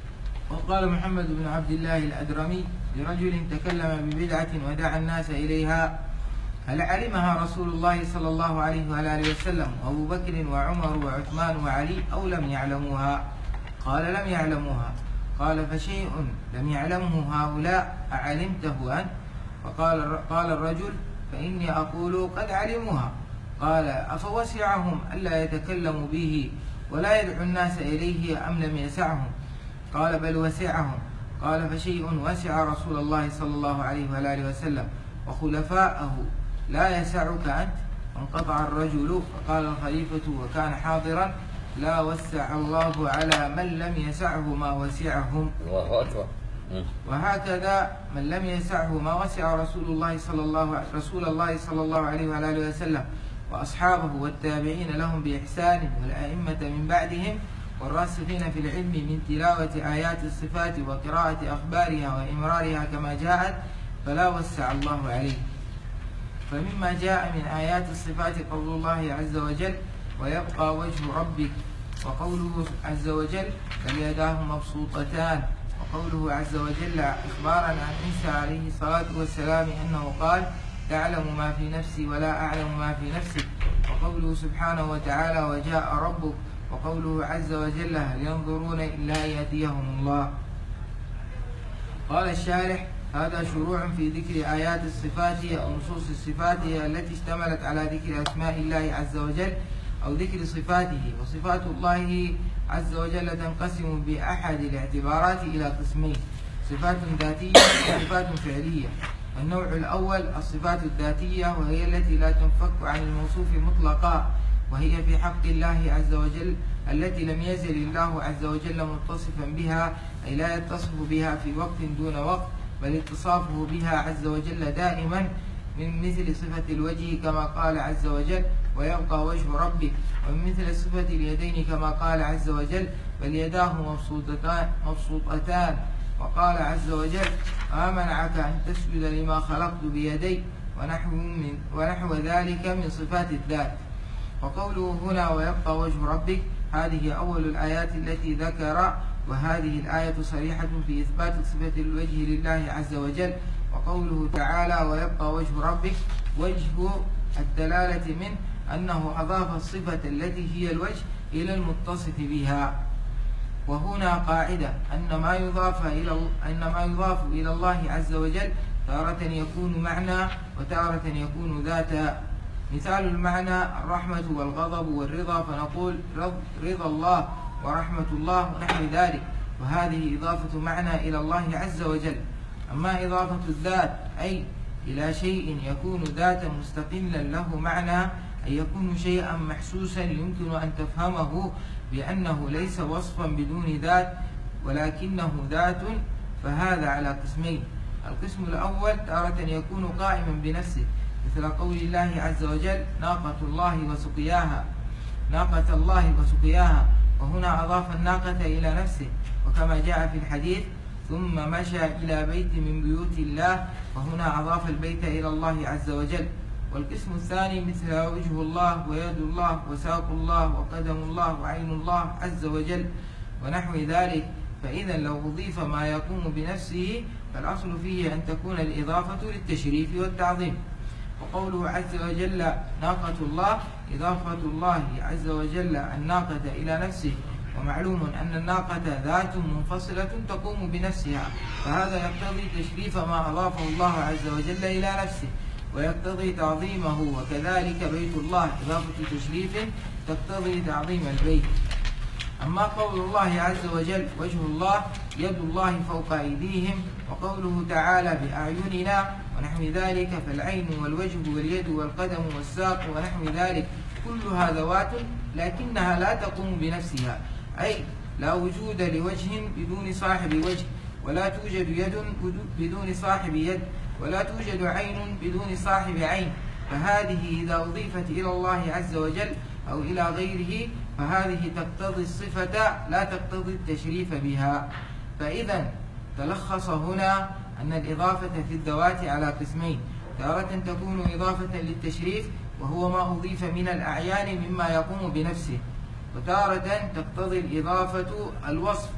وقال محمد بن عبد الله الأدرمي لرجل تكلم ببدعة ودعا الناس إليها: هل علمها رسول الله صلى الله عليه وآله وسلم وأبو بكر وعمر وعثمان وعلي أو لم يعلموها؟ قال: لم يعلموها. قال: فشيء لم يعلمه هؤلاء أعلمته أنت؟ فقال قال الرجل: فإني أقول قد علموها. قال: أفوسعهم ألا يتكلموا به ولا يدعو الناس إليه أم لم يسعهم؟ قال: بل وسعهم. قال: فشيء وسع رسول الله صلى الله عليه وآله وسلم وخلفاءه لا يسعك أنت؟ وانقطع الرجل. فقال الخليفة وكان حاضرا: لا وسع الله على من لم يسعه ما وسعهم. الله أكبر. وهكذا من لم يسعه ما وسع رسول الله صلى الله رسول الله صلى الله عليه وآله وسلم وأصحابه والتابعين لهم بإحسان والأئمة من بعدهم والراسخين في العلم من تلاوة آيات الصفات وقراءة أخبارها وإمرارها كما جاءت، فلا وسع الله عليه. فمما جاء من آيات الصفات قول الله عز وجل: ويبقى وجه ربك، وقوله عز وجل: بل يداه مبسوطتان، وقوله عز وجل إخبارا عن عيسى عليه الصلاة والسلام أنه قال: تعلم ما في نفسي ولا أعلم ما في نفسك، وقوله سبحانه وتعالى: وجاء ربك، وقوله عز وجل: هل ينظرون إلا أن يأتيهم الله. قال الشارح: هذا شروع في ذكر آيات الصفات أو نصوص الصفات التي اشتملت على ذكر أسماء الله عز وجل أو ذكر صفاته. وصفات الله عز وجل تنقسم بأحد الاعتبارات إلى قسمين: صفات ذاتية وصفات فعلية. النوع الأول الصفات الذاتية، وهي التي لا تنفك عن الموصوف مطلقا، وهي في حق الله عز وجل التي لم يزل الله عز وجل متصفا بها، أي لا يتصف بها في وقت دون وقت، بل اتصافه بها عز وجل دائما، من مثل صفة الوجه كما قال عز وجل: ويبقى وجه ربك، ومن مثل صفة اليدين كما قال عز وجل: بل يداه مبسوطتان, مبسوطتان وقال عز وجل: ما منعك أن تسجد لما خلقت بيدي، ونحو, من ونحو ذلك من صفات الذات. وقوله هنا: ويبقى وجه ربك، هذه أول الآيات التي ذكر، وهذه الآية صريحة في إثبات صفة الوجه لله عز وجل. وقوله تعالى: ويبقى وجه ربك، وجه الدلالة منه أنه أضاف الصفة التي هي الوجه إلى المتصف بها. وهنا قاعدة: أن ما يضاف إلى أن ما يضاف إلى الله عز وجل تارة يكون معنى وتارة يكون ذاتا. مثال المعنى الرحمة والغضب والرضا، فنقول رضا الله ورحمة الله ونحو ذلك، وهذه إضافة معنى إلى الله عز وجل. أما إضافة الذات أي إلى شيء يكون ذاتا مستقلا له معنى، أي يكون شيئا محسوسا يمكن أن تفهمه بأنه ليس وصفا بدون ذات ولكنه ذات، فهذا على قسمين: القسم الأول تارة يكون قائما بنفسه، مثل قول الله عز وجل: ناقة الله وسقياها، ناقة الله وسقياها، وهنا أضاف الناقة إلى نفسه، وكما جاء في الحديث: ثم مشى إلى بيت من بيوت الله، وهنا أضاف البيت إلى الله عز وجل. والقسم الثاني مثل وجه الله ويد الله وساق الله وقدم الله وعين الله عز وجل ونحو ذلك. فإذا لو أضيف ما يقوم بنفسه فالأصل فيه أن تكون الإضافة للتشريف والتعظيم. وقوله عز وجل: ناقة الله، إضافة الله عز وجل الناقة إلى نفسه، ومعلوم أن الناقة ذات منفصلة تقوم بنفسها، فهذا يقتضي تشريف ما أضافه الله عز وجل إلى نفسه، ويقتضي تعظيمه. وكذلك بيت الله إضافة تشريف تقتضي تعظيم البيت. أما قول الله عز وجل: وجه الله، يد الله فوق أيديهم، وقوله تعالى: بأعيننا ونحو ذلك، فالعين والوجه واليد والقدم والساق ونحو ذلك كلها ذوات لكنها لا تقوم بنفسها، أي لا وجود لوجه بدون صاحب وجه، ولا توجد يد بدون صاحب يد، ولا توجد عين بدون صاحب عين. فهذه إذا أضيفت إلى الله عز وجل أو إلى غيره فهذه تقتضي الصفة لا تقتضي التشريف بها. فإذا تلخص هنا أن الإضافة في الذوات على قسمين: تارة تكون إضافة للتشريف وهو ما أضيف من الأعيان مما يقوم بنفسه، وتارة تقتضي الإضافة الوصف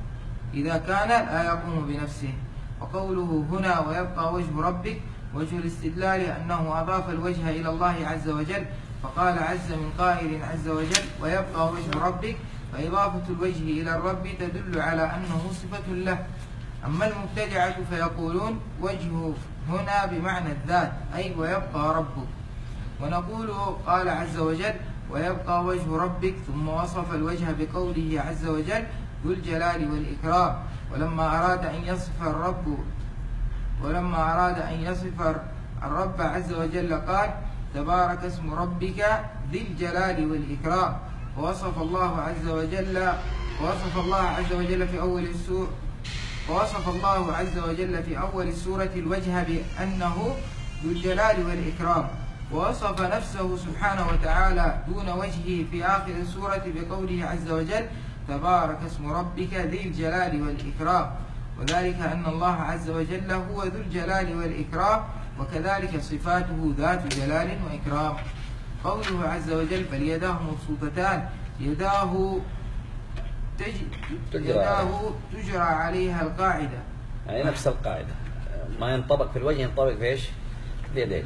إذا كان لا يقوم بنفسه. وقوله هنا ويبقى وجه ربك، وجه الاستدلال أنه أضاف الوجه إلى الله عز وجل، فقال عز من قائل عز وجل ويبقى وجه ربك، فإضافة الوجه إلى الرب تدل على أنه صفة له. أما المبتدعة فيقولون وجهه هنا بمعنى الذات، أي ويبقى ربك. ونقول قال عز وجل ويبقى وجه ربك، ثم وصف الوجه بقوله عز وجل ذو الجلال والإكرام. ولما أراد أن يصف الرب ولما أراد أن يصف الرب عز وجل قال تبارك اسم ربك ذي الجلال والإكرام. ووصف الله عز وجل ووصف الله عز وجل في أول السورة ووصف الله عز وجل في أول السورة الوجه بأنه ذو الجلال والإكرام، ووصف نفسه سبحانه وتعالى دون وجهه في آخر السورة بقوله عز وجل تبارك اسم ربك ذي الجلال والإكرام، وذلك أن الله عز وجل هو ذو الجلال والإكرام، وكذلك صفاته ذات جلال وإكرام. قوله عز وجل بل يداه مبسوطتان، يداه تج... يداه تجرى عليها القاعدة، يعني نفس القاعدة، ما ينطبق في الوجه ينطبق في ايش؟ في اليدين.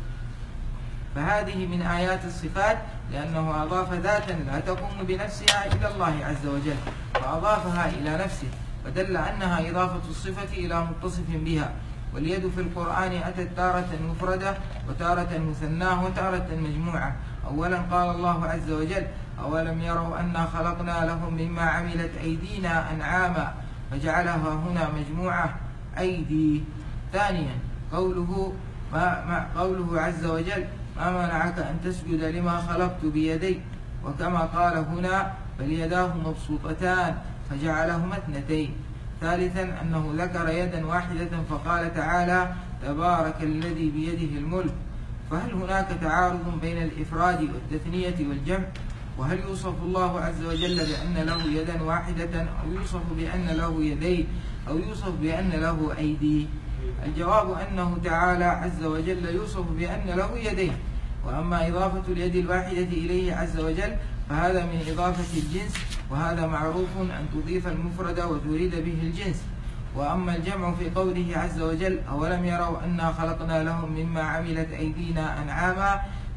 فهذه من آيات الصفات، لأنه أضاف ذاتا لا تقوم بنفسها إلى الله عز وجل فأضافها إلى نفسه، ودل أنها إضافة الصفة إلى متصف بها. واليد في القرآن أتت تارة مفردة وتارة مثناه وتارة مجموعة. أولا قال الله عز وجل أولم يروا أنا خلقنا لهم مما عملت أيدينا أنعاما، فجعلها هنا مجموعة أيدي. ثانيا قوله ما ما قوله عز وجل ما منعك أن تسجد لما خلقت بيدي، وكما قال هنا بل يداه مبسوطتان فجعلهما اثنتين. ثالثا أنه ذكر يدا واحدة فقال تعالى تبارك الذي بيده الملك. فهل هناك تعارض بين الإفراد والتثنية والجمع؟ وهل يوصف الله عز وجل بأن له يدا واحدة، أو يوصف بأن له يدين، أو يوصف بأن له أيدي؟ الجواب أنه تعالى عز وجل يوصف بأن له يدين. وأما إضافة اليد الواحدة إليه عز وجل فهذا من إضافة الجنس، وهذا معروف أن تضيف المفرد وتريد به الجنس. وأما الجمع في قوله عز وجل أولم يروا أنا خلقنا لهم مما عملت أيدينا أنعاما،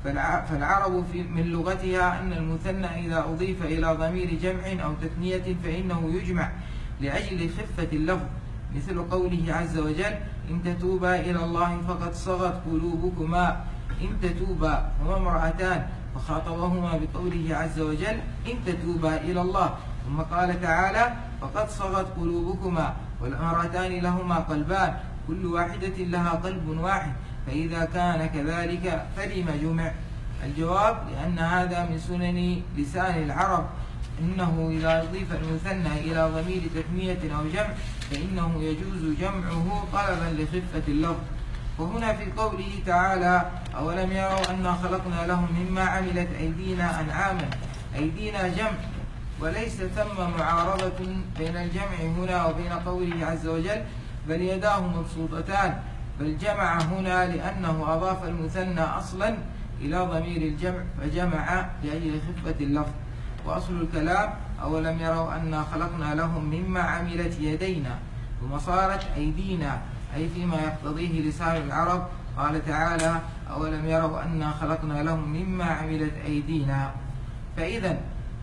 فالعرب في من لغتها أن المثنى إذا أضيف إلى ضمير جمع أو تثنية فإنه يجمع لأجل خفة اللفظ، مثل قوله عز وجل إن تتوبا إلى الله فقد صغت قلوبكما. إن تتوبا هما امرأتان فخاطبهما بقوله عز وجل إن تتوبا إلى الله، ثم قال تعالى فقد صغت قلوبكما، والامرأتان لهما قلبان كل واحدة لها قلب واحد، فإذا كان كذلك فلم جمع؟ الجواب لأن هذا من سنن لسان العرب، إنه إذا أضيف المثنى إلى ضمير تثنية أو جمع فإنه يجوز جمعه طلبا لخفة اللفظ. وهنا في قوله تعالى أولم يروا أنا خلقنا لهم مما عملت أيدينا أنعاما، أيدينا جمع، وليس ثم معارضة بين الجمع هنا وبين قوله عز وجل بل يداه مبسوطتان، بل جمع هنا لأنه أضاف المثنى أصلا إلى ضمير الجمع فجمع لأجل خفة اللفظ. وأصل الكلام أولم يروا أنا خلقنا لهم مما عملت يدينا، ثم صارت أيدينا، أي فيما يقتضيه لسان العرب. قال تعالى أولم يروا أنا خلقنا لهم مما عملت أيدينا. فإذا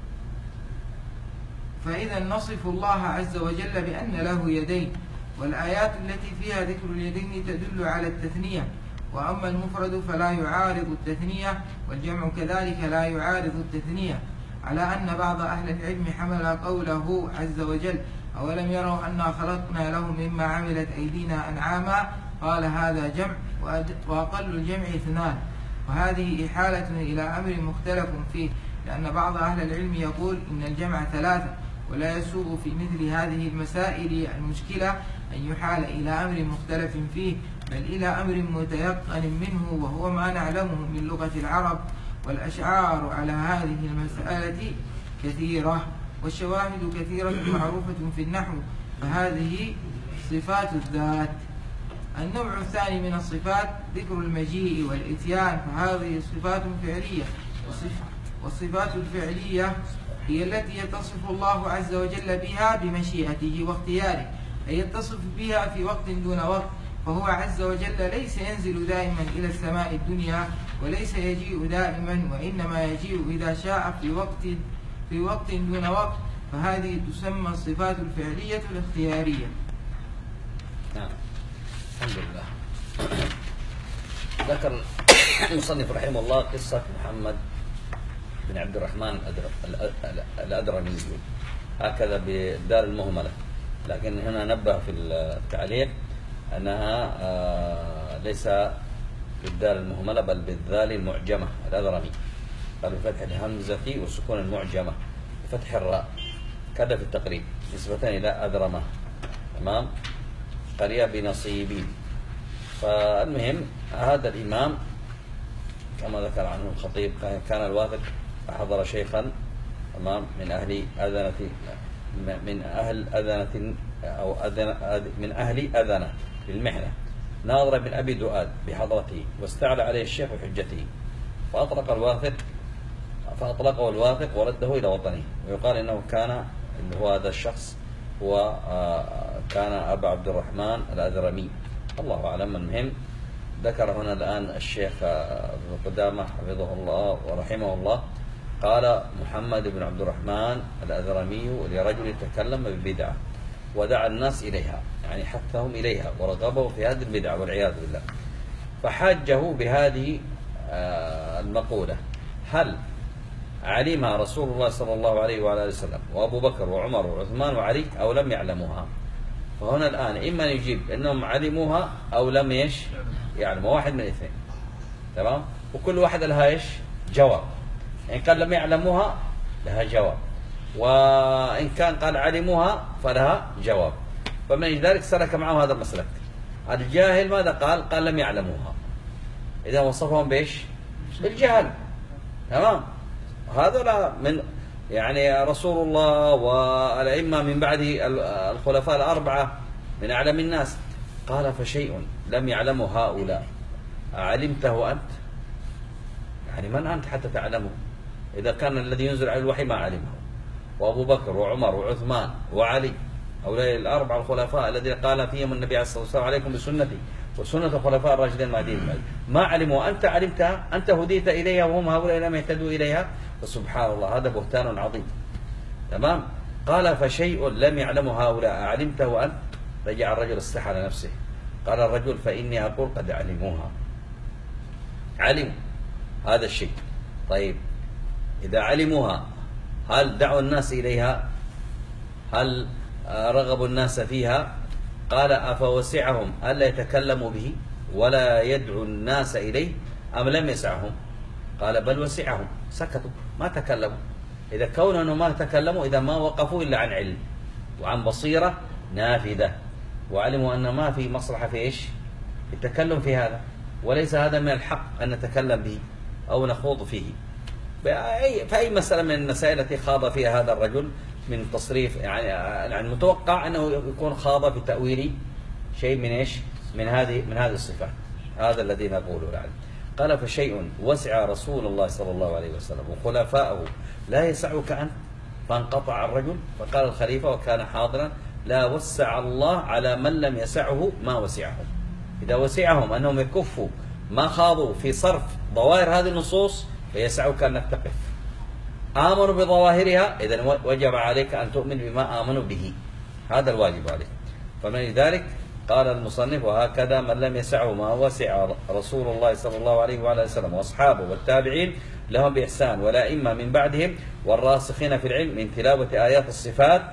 فإذا نصف الله عز وجل بأن له يدين، والآيات التي فيها ذكر اليدين تدل على التثنية. وأما المفرد فلا يعارض التثنية، والجمع كذلك لا يعارض التثنية، على أن بعض أهل العلم حمل قوله عز وجل أولم يروا أنا خلقنا لهم مما عملت أيدينا أنعاما، قال هذا جمع وأقل الجمع اثنان، وهذه إحالة إلى أمر مختلف فيه، لأن بعض أهل العلم يقول إن الجمع ثلاثة، ولا يسوغ في مثل هذه المسائل المشكلة أن يحال إلى أمر مختلف فيه، بل إلى أمر متيقن منه وهو ما نعلمه من لغة العرب. والأشعار على هذه المسألة كثيرة، والشواهد كثيرة معروفة في النحو، فهذه صفات الذات. النوع الثاني من الصفات ذكر المجيء والإتيان، فهذه صفات فعلية. والصفات الفعلية هي التي يتصف الله عز وجل بها بمشيئته واختياره، أي يتصف بها في وقت دون وقت، فهو عز وجل ليس ينزل دائما إلى السماء الدنيا، وليس يجيء دائما، وإنما يجيء إذا شاء في وقت في وقت دون وقت، فهذه تسمى الصفات الفعلية الاختيارية. نعم، الحمد لله. ذكر المصنف رحمه الله قصة محمد بن عبد الرحمن الأدرمي هكذا بالدار المهملة، لكن هنا نبه في التعليق أنها ليس بالدار المهملة بل بالذال المعجمة الأدرمي، قال بفتح الهمزة وسكون المعجمة بفتح الراء كذا في التقريب نسبة إلى أدرمة. تمام، قرية بنصيبين. فالمهم هذا الإمام كما ذكر عنه الخطيب كان الواثق حضر شيخا تمام من أهل أذنة من أهل أذنة أو أذن من أهل أذنة للمحنة، ناظر بن أبي دؤاد بحضرته، واستعلى عليه الشيخ بحجته، فأطلق الواثق فأطلقه الواثق ورده إلى وطنه. ويقال إنه كان اللي هو هذا الشخص هو كان أبا عبد الرحمن الأذرمي، الله أعلم. المهم ذكر هنا الآن الشيخ ابن قدامة حفظه الله ورحمه الله، قال محمد بن عبد الرحمن الأذرمي لرجل تكلم ببدعة ودعا الناس إليها، يعني حثهم إليها ورغبوا في هذه البدعة والعياذ بالله، فحاجه بهذه المقولة: هل علمها رسول الله صلى الله عليه وعلى آله وسلم وأبو بكر وعمر وعثمان وعلي أو لم يعلموها؟ فهنا الآن إما يجيب أنهم علموها أو لم يش يعلموا، واحد من الاثنين. تمام، وكل واحد لها ايش جواب. إن قال لم يعلموها لها جواب، وإن كان قال علموها فلها جواب. فمن ذلك سلك معه هذا المسلك. الجاهل ماذا قال؟ قال لم يعلموها، إذا وصفهم بإيش؟ بالجهل. تمام، هذا من يعني رسول الله والأئمة من بعده الخلفاء الأربعة من أعلم الناس. قال: فشيء لم يعلمه هؤلاء علمته أنت؟ يعني من أنت حتى تعلمه؟ إذا كان الذي ينزل على الوحي ما علمه، وأبو بكر وعمر وعثمان وعلي هؤلاء الأربعة الخلفاء الذين قال فيهم النبي عليه الصلاة والسلام: عليكم بسنتي وسنة الخلفاء الراشدين المهديين، ما علموا، أنت علمتها، أنت هديت إليها وهم هؤلاء لم يهتدوا إليها. فسبحان الله، هذا بهتان عظيم. تمام، قال: فشيء لم يعلمه هؤلاء علمته أنت؟ رجع الرجل استحى على نفسه، قال الرجل: فإني أقول قد علموها. علموا هذا الشيء. طيب، إذا علموها هل دعوا الناس إليها؟ هل رغبوا الناس فيها؟ قال: أفوسعهم ألا يتكلموا به ولا يدعو الناس إليه أم لم يسعهم؟ قال: بل وسعهم، سكتوا ما تكلموا. إذا كونوا ما تكلموا إذا ما وقفوا إلا عن علم وعن بصيرة نافذة، وعلموا أن ما في مصلحة في إيش؟ التكلم في هذا، وليس هذا من الحق أن نتكلم به أو نخوض فيه. فأي مسألة من المسائل التي خاض فيها هذا الرجل من تصريف، يعني يعني متوقع أنه يكون خاض في تأويل شيء من إيش؟ من هذه من هذه الصفات. هذا الذي نقوله الآن. قال: فشيء وسع رسول الله صلى الله عليه وسلم وخلفاءه لا يسعك أنت؟ فانقطع الرجل. فقال الخليفة وكان حاضرا: لا وسع الله على من لم يسعه ما وسعهم. إذا وسعهم أنهم يكفوا ما خاضوا في صرف ظواهر هذه النصوص فيسعك أنك تقف. آمنوا بظواهرها، إذن وجب عليك أن تؤمن بما آمنوا به، هذا الواجب عليك. فمن ذلك قال المصنف: وهكذا من لم يسعه ما وسع رسول الله صلى الله عليه وعلى وسلم وأصحابه والتابعين لهم بإحسان والأئمة من بعدهم والراسخين في العلم من تلاوة آيات الصفات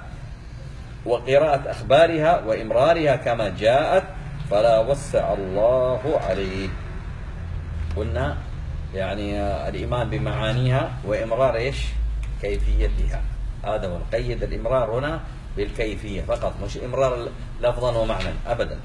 وقراءة أخبارها وإمرارها كما جاءت، فلا وسع الله عليه. قلنا يعني الإيمان بمعانيها وإمرار إيش؟ كيفيتها. هذا ونقيد الإمرار هنا بالكيفية فقط، مش إمرار لفظا ومعنى أبدا.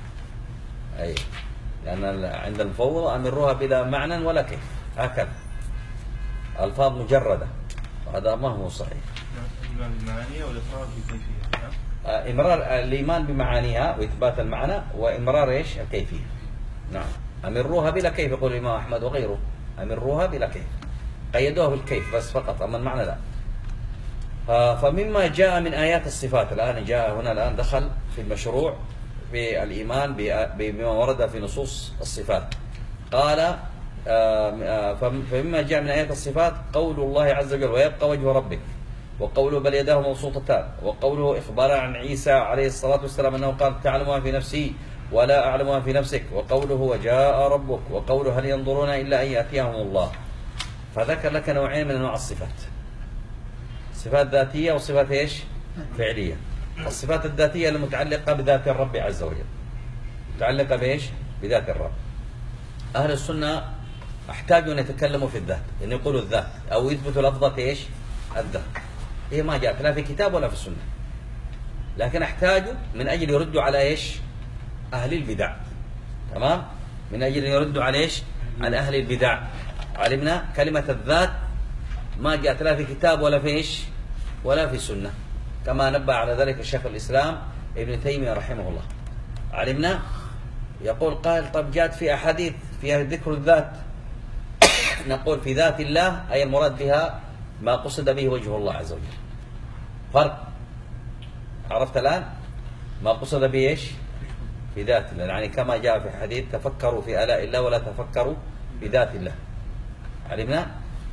أي لأن عند الفوضى أمروها بلا معنى ولا كيف، هكذا ألفاظ مجردة، وهذا ما هو صحيح. الإيمان بمعانيها والإقرار بالكيفية. إمرار الإيمان بمعانيها وإثبات المعنى، وإمرار إيش؟ الكيفية. نعم، أمروها بلا كيف يقول الإمام أحمد وغيره، أمروها بلا كيف، قيدوها بالكيف بس فقط، أما المعنى لا. فمما جاء من آيات الصفات، الآن جاء هنا الآن دخل في المشروع في الإيمان بما ورد في نصوص الصفات. قال فمما جاء من آيات الصفات قول الله عز وجل ويبقى وجه ربك، وقوله بل يداه مبسوطتان، وقوله إخبارا عن عيسى عليه الصلاة والسلام أنه قال تعلم ما في نفسي ولا أعلم ما في نفسك، وقوله وجاء ربك، وقوله هل ينظرون إلا أن يأتيهم الله. فذكر لك نوعين من أنواع الصفات، صفات ذاتية وصفات إيش؟ فعلية. الصفات الذاتية المتعلقة بذات الرب عز وجل، متعلقة بإيش؟ بذات الرب. أهل السنة احتاجوا أن يتكلموا في الذات، أن يقولوا الذات أو يثبتوا لفظة إيش؟ الذات. هي ما جاءت لا في كتاب ولا في السنة، لكن احتاجوا من أجل يردوا على إيش؟ أهل البدع. تمام؟ من أجل يردوا على إيش؟ على أهل البدع. علمنا كلمة الذات ما جاءت لا في كتاب ولا في إيش؟ ولا في سنة، كما نبه على ذلك الشيخ الإسلام ابن تيمية رحمه الله. علمنا يقول قال طب جاءت في أحاديث فيها ذكر الذات، نقول في ذات الله أي المراد بها ما قصد به وجه الله عز وجل. فرق، عرفت الآن؟ ما قصد به إيش؟ في ذات الله، يعني كما جاء في حديث تفكروا في آلاء الله ولا تفكروا في ذات الله. علمنا؟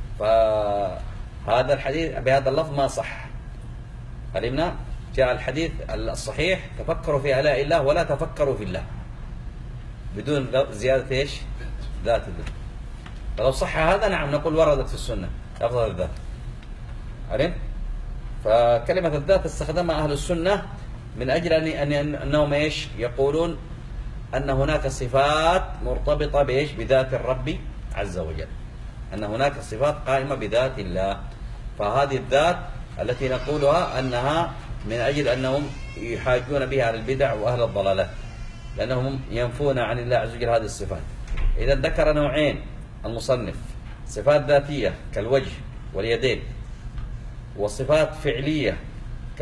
فهذا الحديث بهذا اللفظ ما صح. علمنا؟ جاء الحديث الصحيح تفكروا في آلاء الله ولا تفكروا في الله، بدون زيادة إيش؟ ذات الله. فلو صح هذا نعم نقول وردت في السنة لفظ الذات. علم؟ فكلمة الذات استخدمها أهل السنة من أجل أن أنهم إيش؟ يقولون أن هناك صفات مرتبطة بإيش؟ بذات الرب عز وجل، أن هناك صفات قائمة بذات الله. فهذه الذات التي نقولها أنها من أجل أنهم يحاجون بها على البدع وأهل الضلالات، لأنهم ينفون عن الله عز وجل هذه الصفات. إذا ذكر نوعين المصنف، صفات ذاتية كالوجه واليدين، وصفات فعلية ك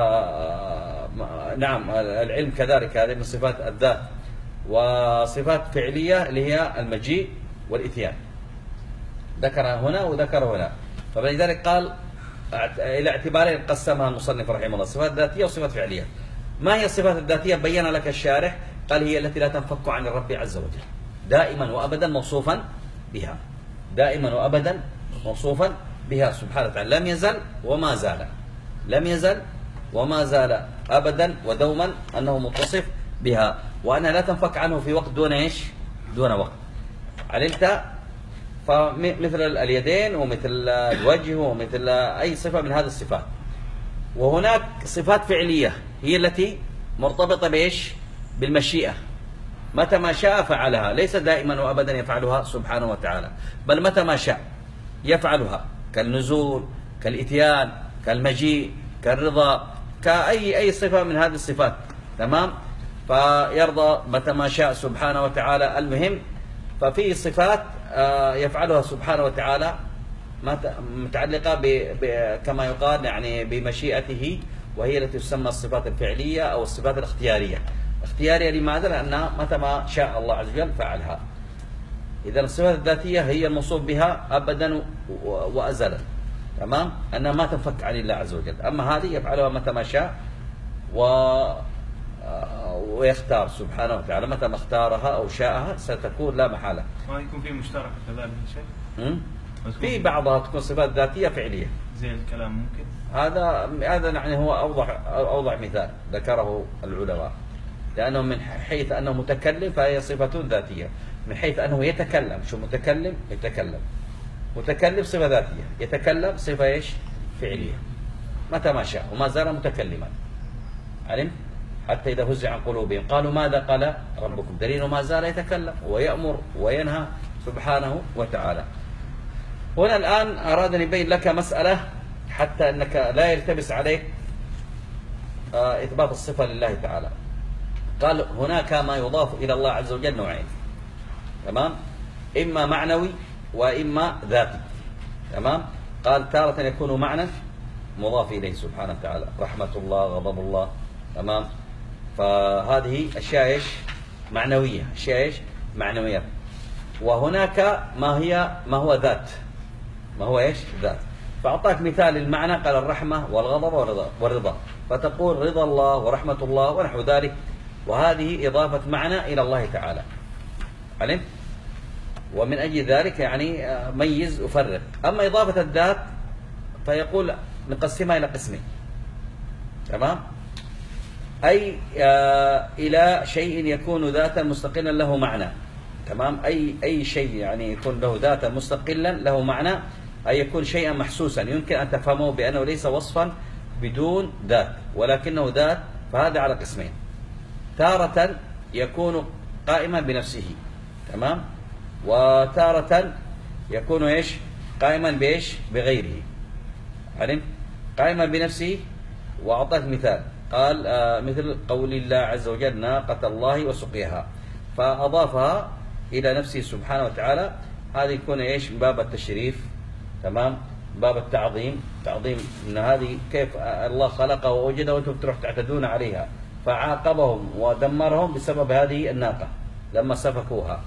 نعم العلم كذلك، هذه من صفات الذات، وصفات فعلية اللي هي المجيء والإتيان، ذكر هنا وذكر هنا. فلذلك قال إلى اعتبارين قسمها المصنف رحمه الله، صفات ذاتية وصفات فعلية. ما هي الصفات الذاتية؟ بين لك الشارح قال هي التي لا تنفك عن الرب عز وجل، دائما وأبدا موصوفا بها، دائما وأبدا موصوفا بها سبحانه وتعالى، لم يزل وما زال، لم يزل وما زال أبدا ودوما أنه متصف بها، وأنها لا تنفك عنه في وقت دون إيش؟ دون وقت. علمت؟ فمثل اليدين ومثل الوجه ومثل أي صفة من هذه الصفات. وهناك صفات فعلية هي التي مرتبطة بإيش؟ بالمشيئة، متى ما شاء فعلها، ليس دائما وأبدا يفعلها سبحانه وتعالى، بل متى ما شاء يفعلها، كالنزول، كالإتيان، كالمجيء، كالرضا، كأي أي صفة من هذه الصفات. تمام؟ فيرضى متى ما شاء سبحانه وتعالى. المهم ففي صفات يفعلها سبحانه وتعالى متعلقة ب... ب... كما يقال يعني بمشيئته، وهي التي تسمى الصفات الفعلية أو الصفات الاختيارية. اختيارية لماذا؟ لأنها متى ما شاء الله عز وجل فعلها. إذا الصفات الذاتية هي الموصوف بها أبدا وأزلا، تمام؟ أنها ما تنفك عن الله عز وجل. أما هذه يفعلها متى ما شاء و... ويختار سبحانه وتعالى، متى ما اختارها أو شاءها ستكون لا محالة. ما يكون في مشترك كذلك شيء؟ في بعضها تكون صفات ذاتية فعلية زي الكلام ممكن. هذا هذا يعني هو أوضح أوضح مثال ذكره العلماء، لأنه من حيث أنه متكلم فهي صفة ذاتية، من حيث أنه يتكلم، شو متكلم؟ يتكلم، متكلم صفة ذاتية، يتكلم صفة إيش؟ فعلية، متى ما شاء وما زال متكلما. علم؟ حتى إذا فزع عن قلوبهم قالوا ماذا قال ربكم، دليل ما زال يتكلم ويأمر وينهى سبحانه وتعالى. هنا الآن أراد أن يبين لك مسألة حتى أنك لا يلتبس عليك إثبات الصفة لله تعالى. قال هناك ما يضاف إلى الله عز وجل نوعين، تمام؟ إما معنوي وإما ذاتي، تمام؟ قال تارة يكون معنى مضاف إليه سبحانه وتعالى، رحمة الله، غضب الله، تمام؟ فهذه أشياء إيش؟ معنوية، أشياء إيش؟ معنوية. وهناك ما هي ما هو ذات، ما هو إيش؟ ذات. فأعطاك مثال المعنى، قال الرحمة والغضب والرضا, والرضا فتقول رضا الله ورحمة الله ونحو ذلك، وهذه إضافة معنى إلى الله تعالى. علم؟ ومن أجل ذلك يعني ميز وفرق. أما إضافة الذات فيقول نقسمها إلى قسمين، تمام؟ أي آه إلى شيء يكون ذاتا مستقلا له معنى، تمام؟ أي أي شيء يعني يكون له ذاتا مستقلا له معنى، أي يكون شيئا محسوسا يمكن أن تفهمه بأنه ليس وصفا بدون ذات ولكنه ذات، فهذا على قسمين. تارة يكون قائما بنفسه، تمام؟ وتارة يكون إيش؟ قائما بإيش؟ بغيره. علم؟ قائما بنفسه. وأعطاك مثال قال آه مثل قول الله عز وجل ناقة الله وسقيها، فأضافها إلى نفسه سبحانه وتعالى، هذه يكون إيش؟ من باب التشريف، تمام؟ باب التعظيم، تعظيم ان هذه كيف الله خلقها ووجدها وانتم تروح تعتدون عليها، فعاقبهم ودمرهم بسبب هذه الناقة لما سفكوها.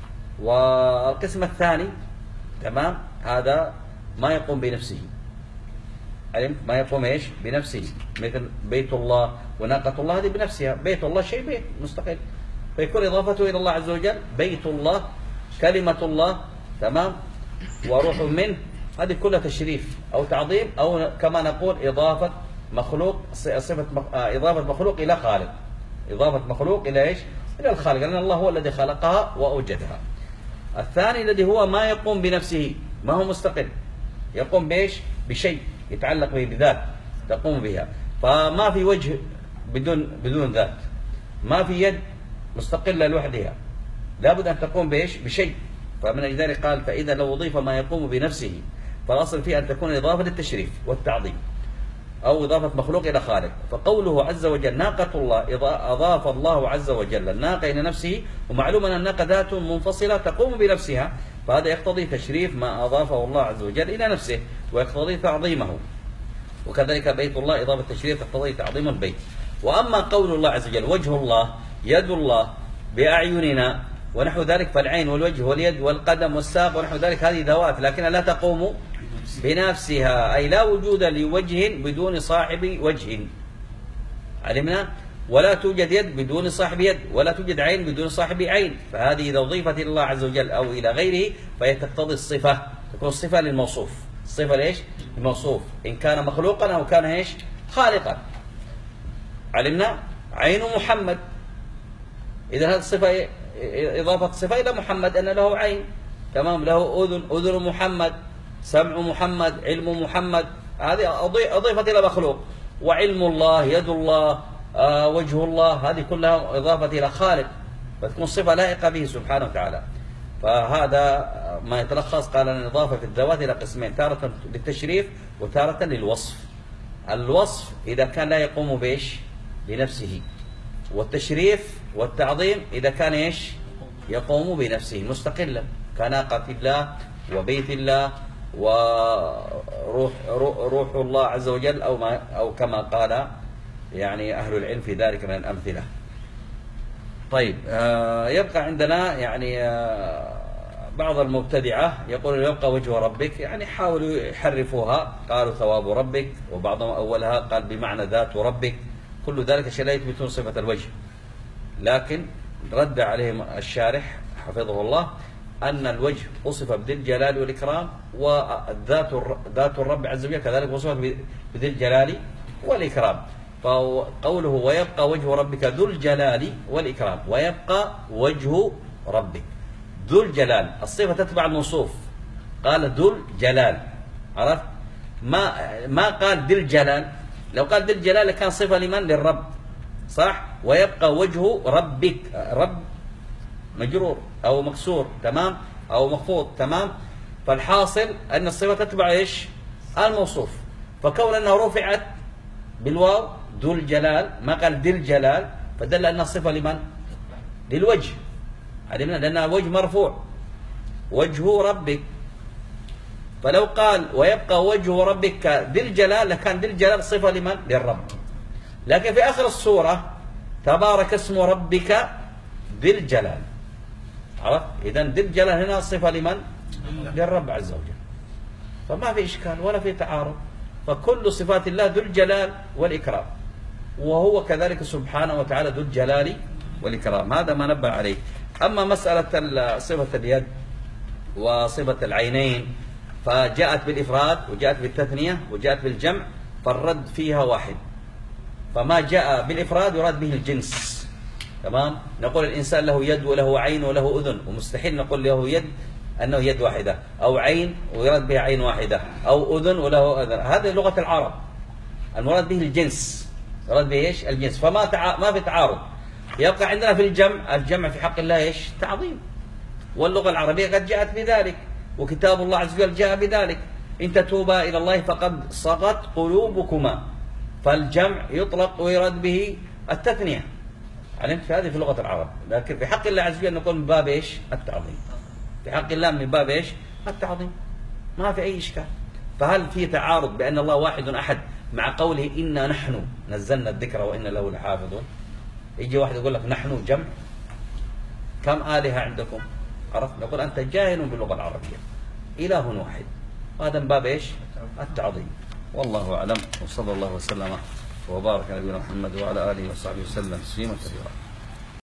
والقسم الثاني، تمام، هذا ما يقوم بنفسه. علمت؟ ما يقوم ايش؟ بنفسه، مثل بيت الله وناقة الله، هذه بنفسها. بيت الله شيء بيت مستقل، فيكون اضافته الى الله عز وجل بيت الله، كلمة الله، تمام، وروح منه، هذه كلها تشريف أو تعظيم، أو كما نقول إضافة مخلوق، صفة إضافة مخلوق إلى خالق، إضافة مخلوق إلى إيش؟ إلى الخالق، لأن الله هو الذي خلقها وأوجدها. الثاني الذي هو ما يقوم بنفسه، ما هو مستقل، يقوم بإيش؟ بشيء يتعلق به، بذات تقوم بها، فما في وجه بدون بدون ذات، ما في يد مستقلة لوحدها، لابد أن تقوم بإيش؟ بشيء. فمن أجل ذلك قال فإذا لو أضيف ما يقوم بنفسه فالأصل فيه أن تكون إضافة للتشريف والتعظيم أو إضافة مخلوق إلى خالق. فقوله عز وجل ناقة الله، أضاف الله عز وجل الناقة إلى نفسه، ومعلوم أن الناقة ذات منفصلة تقوم بنفسها، فهذا يقتضي تشريف ما أضافه الله عز وجل إلى نفسه ويقتضي تعظيمه. وكذلك بيت الله إضافة تشريف تقتضي تعظيم البيت. وأما قول الله عز وجل وجه الله، يد الله، بأعيننا ونحو ذلك، فالعين والوجه واليد والقدم والساق ونحو ذلك هذه ذوات لكنها لا تقوم بنفسها، أي لا وجود لوجه بدون صاحب وجه. علمنا؟ ولا توجد يد بدون صاحب يد، ولا توجد عين بدون صاحب عين، فهذه إذا أضيفت إلى الله عز وجل أو إلى غيره فهي تقتضي الصفة، تكون الصفة للموصوف، الصفة ليش؟ الموصوف، إن كان مخلوقا أو كان إيش؟ خالقا. علمنا؟ عين محمد، إذا هذه الصفة إضافة صفة إلى محمد أن له عين، تمام، له أذن، أذن محمد، سمع محمد، علم محمد، هذه أضيفت إلى مخلوق. وعلم الله، يد الله، آه وجه الله، هذه كلها إضافة إلى خالق، فتكون صفة لائقة به سبحانه وتعالى. فهذا ما يتلخص قال أن الإضافة في الذوات إلى قسمين، تارة للتشريف وتارة للوصف. الوصف إذا كان لا يقوم بإيش؟ بنفسه، والتشريف والتعظيم إذا كان إيش؟ يقوم بنفسه مستقلا، كناقة الله وبيت الله وروح روح الله عز وجل، أو ما أو كما قال يعني أهل العلم في ذلك من الأمثلة. طيب، آه يبقى عندنا يعني آه بعض المبتدعة يقول يبقى وجه ربك، يعني حاولوا يحرفوها، قالوا ثواب ربك، وبعضهم أولها قال بمعنى ذات ربك، كل ذلك شيء لا يثبتون صفة الوجه. لكن رد عليهم الشارح حفظه الله أن الوجه وصف بذي الجلال والإكرام، والذات ذات الرب عز وجل كذلك وصفت بذي الجلال والإكرام. فقوله ويبقى وجه ربك ذو الجلال والإكرام، ويبقى وجه ربك ذو الجلال، الصفة تتبع الموصوف، قال ذو الجلال، عرفت؟ ما ما قال ذي الجلال، لو قال ذي الجلال كان صفة لمن؟ للرب، صح؟ ويبقى وجه ربك، رب مجرور أو مكسور، تمام، أو مخفوض، تمام. فالحاصل أن الصفة تتبع إيش؟ الموصوف، فكون أنه رفعت بالواو ذو الجلال، ما قال ذي الجلال، فدل أن الصفة لمن؟ للوجه، علمنا لأنها وجه مرفوع، وجه ربك. فلو قال ويبقى وجه ربك ذي الجلال لكان ذي الجلال صفة لمن؟ للرب. لكن في آخر السورة تبارك اسم ربك ذي الجلال، عرفت؟ إذن ذي الجلال هنا صفة لمن؟ للرب عز وجل. فما في إشكال ولا في تعارض. فكل صفات الله ذو الجلال والإكرام، وهو كذلك سبحانه وتعالى ذو الجلال والإكرام. هذا ما نبه عليه. أما مسألة صفة اليد وصفة العينين فجاءت بالإفراد وجاءت بالتثنية وجاءت بالجمع، فالرد فيها واحد. فما جاء بالإفراد يراد به الجنس، تمام؟ نقول الإنسان له يد وله عين وله أذن، ومستحيل نقول له يد أنه يد واحدة، أو عين ويراد بها عين واحدة، أو أذن وله أذن. هذه لغة العرب، المراد به الجنس، يراد به إيش؟ الجنس. فما تع... ما في تعارض. يبقى عندنا في الجمع، الجمع في حق الله إيش؟ تعظيم، واللغة العربية قد جاءت بذلك، وكتاب الله عز وجل جاء بذلك: إن تتوبا إلى الله فقد صغت قلوبكما. فالجمع يطلق ويراد به التثنية، علمت؟ في هذه في لغة العرب. لكن في حق الله عز وجل نقول من باب إيش؟ التعظيم. في حق الله من باب إيش؟ التعظيم. ما في أي إشكال. فهل في تعارض بأن الله واحد أحد مع قوله إنا نحن نزلنا الذكر وإنا له لحافظون؟ يجي واحد يقول لك نحن جمع، كم آلهة عندكم؟ عرفت؟ نقول أنت جاهل باللغة العربية، إله واحد. هذا من باب إيش؟ التعظيم. والله أعلم، وصلى الله وسلم وبارك على نبينا محمد وعلى آله وصحبه وسلم تسليما كثيرا.